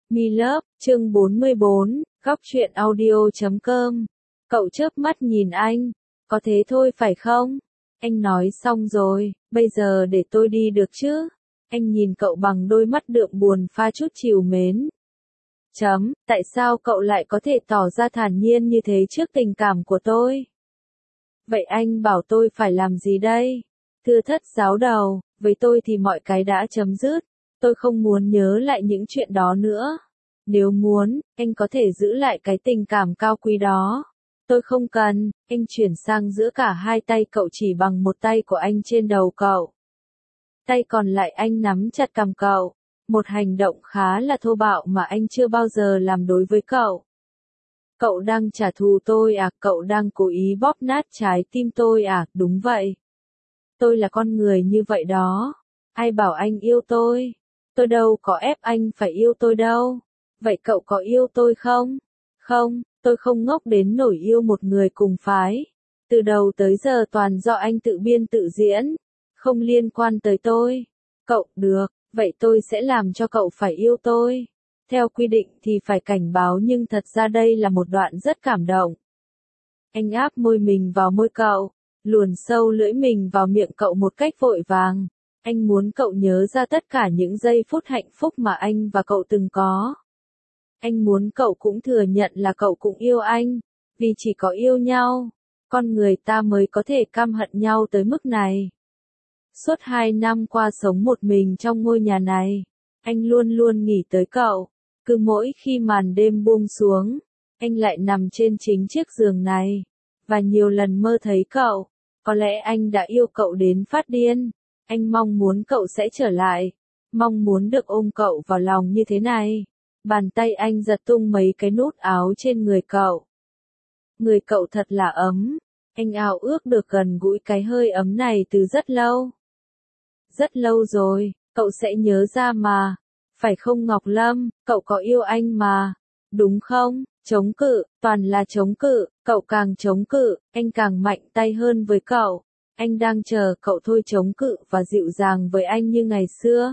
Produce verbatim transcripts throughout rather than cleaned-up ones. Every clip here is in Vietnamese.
Milove, chương bốn mươi bốn, góc truyện audio chấm com. Cậu chớp mắt nhìn anh, có thế thôi phải không? Anh nói xong rồi, bây giờ để tôi đi được chứ? Anh nhìn cậu bằng đôi mắt đượm buồn pha chút trìu mến. Chấm, tại sao cậu lại có thể tỏ ra thản nhiên như thế trước tình cảm của tôi? Vậy anh bảo tôi phải làm gì đây? Thưa thất giáo đầu, với tôi thì mọi cái đã chấm dứt. Tôi không muốn nhớ lại những chuyện đó nữa. Nếu muốn, anh có thể giữ lại cái tình cảm cao quý đó. Tôi không cần, anh chuyển sang giữa cả hai tay cậu chỉ bằng một tay của anh trên đầu cậu. Tay còn lại anh nắm chặt cằm cậu. Một hành động khá là thô bạo mà anh chưa bao giờ làm đối với cậu. Cậu đang trả thù tôi à? Cậu đang cố ý bóp nát trái tim tôi à? Đúng vậy. Tôi là con người như vậy đó. Ai bảo anh yêu tôi? Tôi đâu có ép anh phải yêu tôi đâu. Vậy cậu có yêu tôi không? Không, tôi không ngốc đến nổi yêu một người cùng phái. Từ đầu tới giờ toàn do anh tự biên tự diễn. Không liên quan tới tôi. Cậu, được, vậy tôi sẽ làm cho cậu phải yêu tôi. Theo quy định thì phải cảnh báo nhưng thật ra đây là một đoạn rất cảm động. Anh áp môi mình vào môi cậu, luồn sâu lưỡi mình vào miệng cậu một cách vội vàng. Anh muốn cậu nhớ ra tất cả những giây phút hạnh phúc mà anh và cậu từng có. Anh muốn cậu cũng thừa nhận là cậu cũng yêu anh, vì chỉ có yêu nhau, con người ta mới có thể căm hận nhau tới mức này. Suốt hai năm qua sống một mình trong ngôi nhà này, anh luôn luôn nghĩ tới cậu. Cứ mỗi khi màn đêm buông xuống, anh lại nằm trên chính chiếc giường này, và nhiều lần mơ thấy cậu. Có lẽ anh đã yêu cậu đến phát điên. Anh mong muốn cậu sẽ trở lại, mong muốn được ôm cậu vào lòng như thế này. Bàn tay anh giật tung mấy cái nút áo trên người cậu. Người cậu thật là ấm, anh ao ước được gần gũi cái hơi ấm này từ rất lâu. Rất lâu rồi, cậu sẽ nhớ ra mà. Phải không Ngọc Lâm, cậu có yêu anh mà. Đúng không? Chống cự, toàn là chống cự, cậu càng chống cự, anh càng mạnh tay hơn với cậu. Anh đang chờ cậu thôi chống cự và dịu dàng với anh như ngày xưa.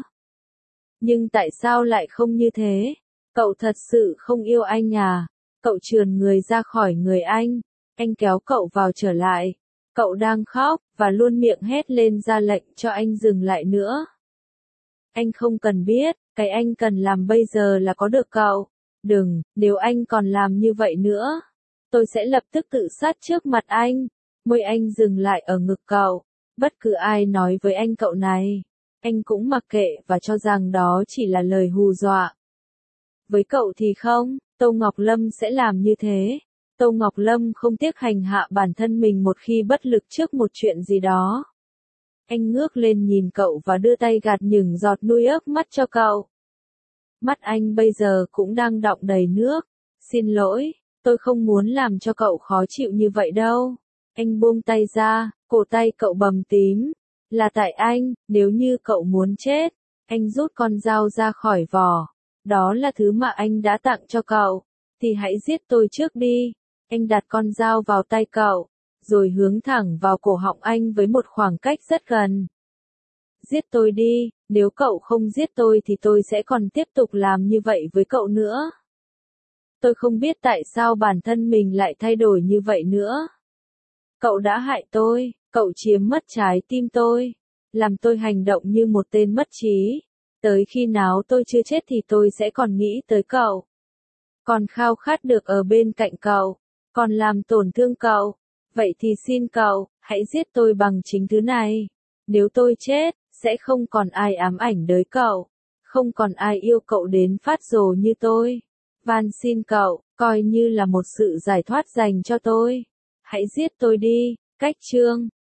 Nhưng tại sao lại không như thế? Cậu thật sự không yêu anh à? Cậu trườn người ra khỏi người anh. Anh kéo cậu vào trở lại. Cậu đang khóc, và luôn miệng hét lên ra lệnh cho anh dừng lại nữa. Anh không cần biết, cái anh cần làm bây giờ là có được cậu. Đừng, nếu anh còn làm như vậy nữa, tôi sẽ lập tức tự sát trước mặt anh. Môi anh dừng lại ở ngực cậu. Bất cứ ai nói với anh cậu này, anh cũng mặc kệ và cho rằng đó chỉ là lời hù dọa. Với cậu thì không, Tô Ngọc Lâm sẽ làm như thế. Tô Ngọc Lâm không tiếc hành hạ bản thân mình một khi bất lực trước một chuyện gì đó. Anh ngước lên nhìn cậu và đưa tay gạt những giọt nuôi ướt mắt cho cậu. Mắt anh bây giờ cũng đang đọng đầy nước. Xin lỗi, tôi không muốn làm cho cậu khó chịu như vậy đâu. Anh buông tay ra, cổ tay cậu bầm tím. Là tại anh, nếu như cậu muốn chết, anh rút con dao ra khỏi vỏ. Đó là thứ mà anh đã tặng cho cậu. Thì hãy giết tôi trước đi. Anh đặt con dao vào tay cậu, rồi hướng thẳng vào cổ họng anh với một khoảng cách rất gần. Giết tôi đi, nếu cậu không giết tôi thì tôi sẽ còn tiếp tục làm như vậy với cậu nữa. Tôi không biết tại sao bản thân mình lại thay đổi như vậy nữa. Cậu đã hại tôi, cậu chiếm mất trái tim tôi, làm tôi hành động như một tên mất trí. Tới khi nào tôi chưa chết thì tôi sẽ còn nghĩ tới cậu. Còn khao khát được ở bên cạnh cậu, còn làm tổn thương cậu. Vậy thì xin cậu, hãy giết tôi bằng chính thứ này. Nếu tôi chết, sẽ không còn ai ám ảnh tới cậu. Không còn ai yêu cậu đến phát rồ như tôi. Van xin cậu, coi như là một sự giải thoát dành cho tôi. Hãy giết tôi đi. Cách chương